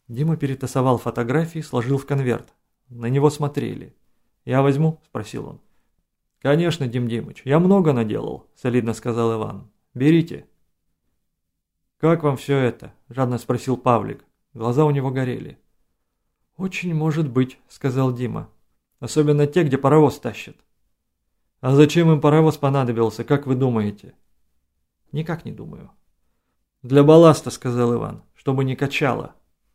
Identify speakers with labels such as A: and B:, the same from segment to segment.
A: Дима перетасовал фотографии, сложил в конверт. На него смотрели. «Я возьму?» – спросил он. «Конечно, Дим Димыч, я много наделал», – солидно сказал Иван. «Берите». «Как вам все это?» – жадно спросил Павлик. Глаза у него горели. «Очень может быть», – сказал Дима. «Особенно те, где паровоз тащат». «А зачем им паровоз понадобился, как вы думаете?» «Никак не думаю». «Для балласта», – сказал Иван, – «чтобы не качало».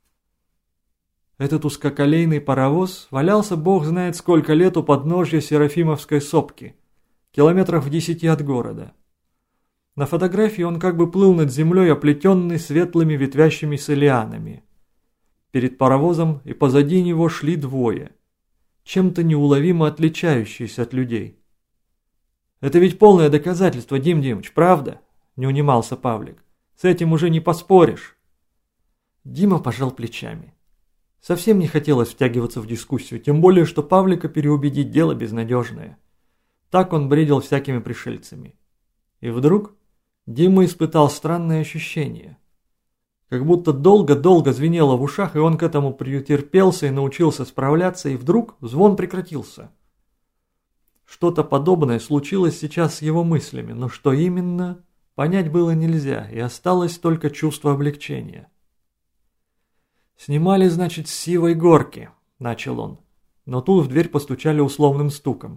A: Этот узкоколейный паровоз валялся бог знает сколько лет у подножья Серафимовской сопки, километров в 10 от города. На фотографии он как бы плыл над землей, оплетенный светлыми ветвящимися лианами. Перед паровозом и позади него шли двое, чем-то неуловимо отличающиеся от людей. «Это ведь полное доказательство, Дим Димыч, правда?» – не унимался Павлик. «С этим уже не поспоришь». Дима пожал плечами. Совсем не хотелось втягиваться в дискуссию, тем более, что Павлика переубедить дело безнадежное. Так он бредил всякими пришельцами. И вдруг Дима испытал странное ощущение. Как будто долго-долго звенело в ушах, и он к этому претерпелся и научился справляться, и вдруг звон прекратился. Что-то подобное случилось сейчас с его мыслями, но что именно, понять было нельзя, и осталось только чувство облегчения. «Снимали, значит, с Сивой горки», – начал он. Но тут в дверь постучали условным стуком.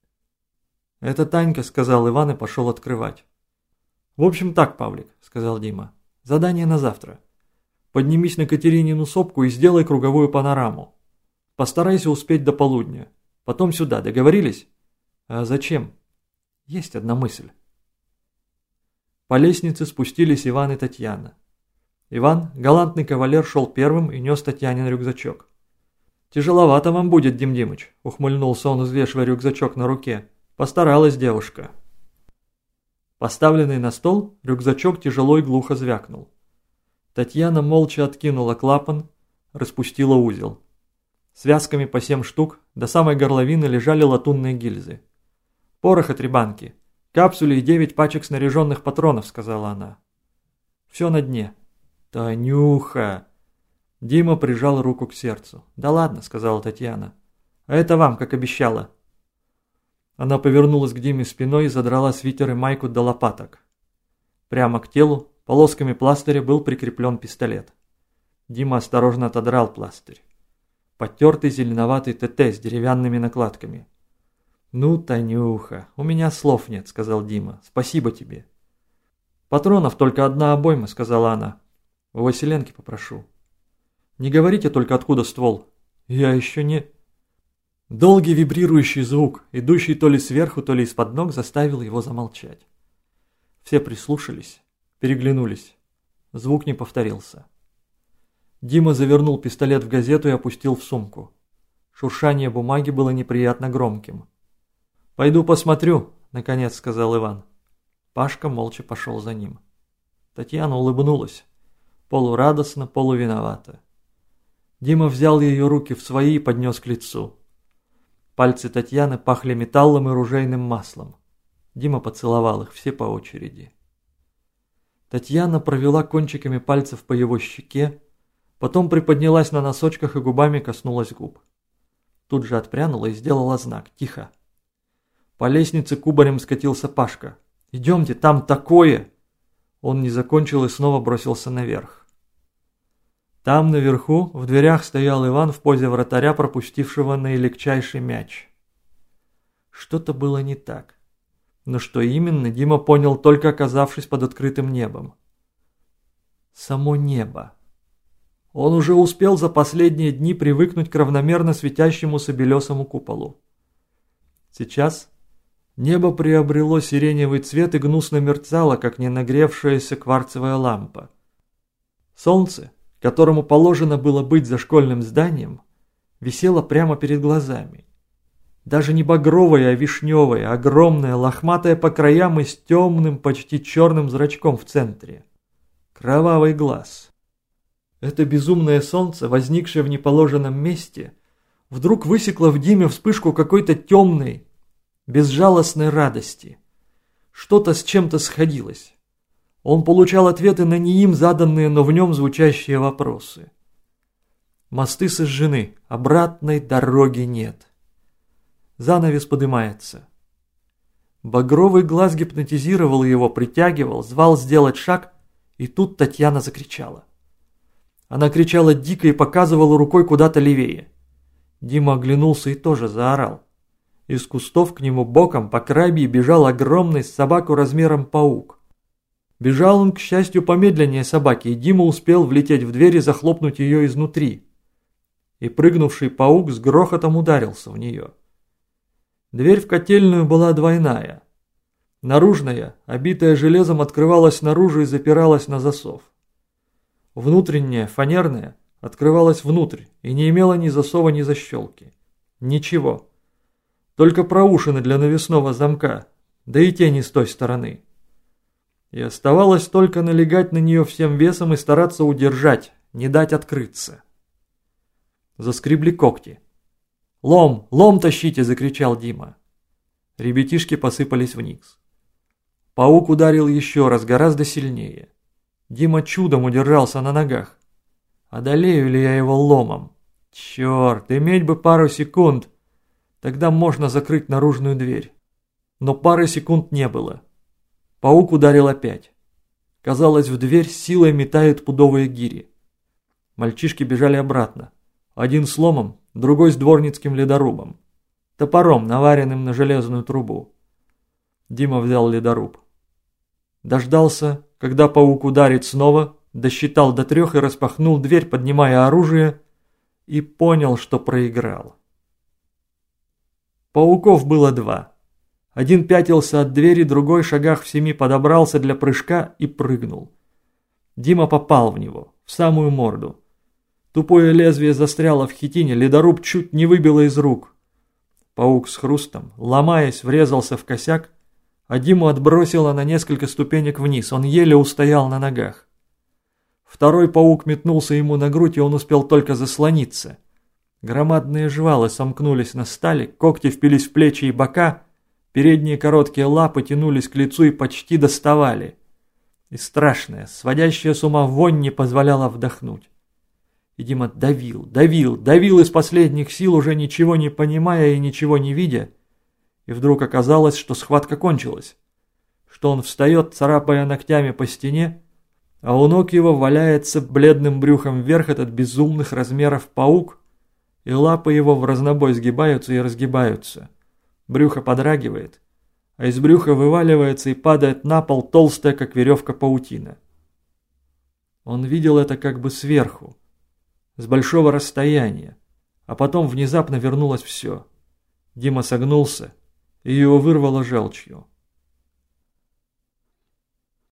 A: «Это Танька», – сказал Иван и пошел открывать. «В общем так, Павлик», – сказал Дима. «Задание на завтра. Поднимись на Катеринину сопку и сделай круговую панораму. Постарайся успеть до полудня. Потом сюда, договорились?» «А зачем?» «Есть одна мысль». По лестнице спустились Иван и Татьяна. Иван, галантный кавалер, шел первым и нес Татьянин рюкзачок. «Тяжеловато вам будет, Дим Димыч», – ухмыльнулся он, взвешивая рюкзачок на руке. «Постаралась девушка». Поставленный на стол, рюкзачок тяжело и глухо звякнул. Татьяна молча откинула клапан, распустила узел. Связками по 7 штук до самой горловины лежали латунные гильзы. «Пороха 3 банки, капсули и 9 пачек снаряженных патронов», – сказала она. «Все на дне». «Танюха!» Дима прижал руку к сердцу. «Да ладно», — сказала Татьяна. «А это вам, как обещала». Она повернулась к Диме спиной и задрала свитер и майку до лопаток. Прямо к телу, полосками пластыря, был прикреплен пистолет. Дима осторожно отодрал пластырь. Потертый зеленоватый ТТ с деревянными накладками. «Ну, Танюха, у меня слов нет», — сказал Дима. «Спасибо тебе». «Патронов только одна обойма», — сказала она. «У Василенки попрошу». «Не говорите только, откуда ствол». «Я еще не...» Долгий вибрирующий звук, идущий то ли сверху, то ли из-под ног, заставил его замолчать. Все прислушались, переглянулись. Звук не повторился. Дима завернул пистолет в газету и опустил в сумку. Шуршание бумаги было неприятно громким. «Пойду посмотрю», — наконец сказал Иван. Пашка молча пошел за ним. Татьяна улыбнулась. Полурадостно, полувиновато. Дима взял ее руки в свои и поднес к лицу. Пальцы Татьяны пахли металлом и ружейным маслом. Дима поцеловал их все по очереди. Татьяна провела кончиками пальцев по его щеке, потом приподнялась на носочках и губами коснулась губ. Тут же отпрянула и сделала знак «Тихо». По лестнице кубарем скатился Пашка. «Идемте, там такое!» Он не закончил и снова бросился наверх. Там наверху в дверях стоял Иван в позе вратаря, пропустившего наилегчайший мяч. Что-то было не так. Но что именно, Дима понял, только оказавшись под открытым небом. Само небо. Он уже успел за последние дни привыкнуть к равномерно светящемуся белесому куполу. Сейчас небо приобрело сиреневый цвет и гнусно мерцало, как ненагревшаяся кварцевая лампа. Солнце, которому положено было быть за школьным зданием, висело прямо перед глазами. Даже не багровое, а вишневое, огромное, лохматое по краям и с темным, почти черным зрачком в центре. Кровавый глаз. Это безумное солнце, возникшее в неположенном месте, вдруг высекло в Диме вспышку какой-то темной, безжалостной радости. Что-то с чем-то сходилось. Он получал ответы на не им заданные, но в нем звучащие вопросы. Мосты сожжены, обратной дороги нет. Занавес подымается. Багровый глаз гипнотизировал его, притягивал, звал сделать шаг, и тут Татьяна закричала. Она кричала дико и показывала рукой куда-то левее. Дима оглянулся и тоже заорал. Из кустов к нему боком по крабье бежал огромный с собаку размером паук. Бежал он, к счастью, помедленнее собаки, и Дима успел влететь в дверь и захлопнуть ее изнутри. И прыгнувший паук с грохотом ударился в нее. Дверь в котельную была двойная. Наружная, обитая железом, открывалась наружу и запиралась на засов. Внутренняя, фанерная, открывалась внутрь и не имела ни засова, ни защелки. Ничего. Только проушины для навесного замка, да и те не с той стороны. И оставалось только налегать на нее всем весом и стараться удержать, не дать открыться. Заскребли когти. «Лом! Лом тащите!» – закричал Дима. Ребятишки посыпались вниз. Паук ударил еще раз, гораздо сильнее. Дима чудом удержался на ногах. Одолею ли я его ломом? Черт, иметь бы пару секунд. Тогда можно закрыть наружную дверь. Но пары секунд не было. Паук ударил опять. Казалось, в дверь силой метают пудовые гири. Мальчишки бежали обратно. Один с ломом, другой с дворницким ледорубом. Топором, наваренным на железную трубу. Дима взял ледоруб. Дождался, когда паук ударит снова, досчитал до 3 и распахнул дверь, поднимая оружие, и понял, что проиграл. Пауков было 2. Один пятился от двери, другой шагах в 7 подобрался для прыжка и прыгнул. Дима попал в него, в самую морду. Тупое лезвие застряло в хитине, ледоруб чуть не выбило из рук. Паук с хрустом, ломаясь, врезался в косяк, а Диму отбросило на несколько ступенек вниз, он еле устоял на ногах. Второй паук метнулся ему на грудь, и он успел только заслониться. Громадные жвалы сомкнулись на стали, когти впились в плечи и бока, передние короткие лапы тянулись к лицу и почти доставали. И страшная, сводящая с ума вонь не позволяла вдохнуть. И Дима давил из последних сил, уже ничего не понимая и ничего не видя. И вдруг оказалось, что схватка кончилась. Что он встает, царапая ногтями по стене, а у ног его валяется бледным брюхом вверх этот безумных размеров паук, и лапы его в разнобой сгибаются и разгибаются. Брюхо подрагивает, а из брюха вываливается и падает на пол толстая, как веревка, паутина. Он видел это как бы сверху, с большого расстояния, а потом внезапно вернулось все. Дима согнулся, и его вырвало желчью.